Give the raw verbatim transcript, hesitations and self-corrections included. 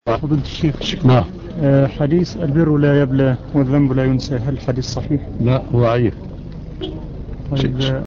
فضيلة الشيخ، نعم. آه، حديث البر لا يبلى والذنب لا ينسى، هل الحديث صحيح؟ لا، هو ضعيف. طيب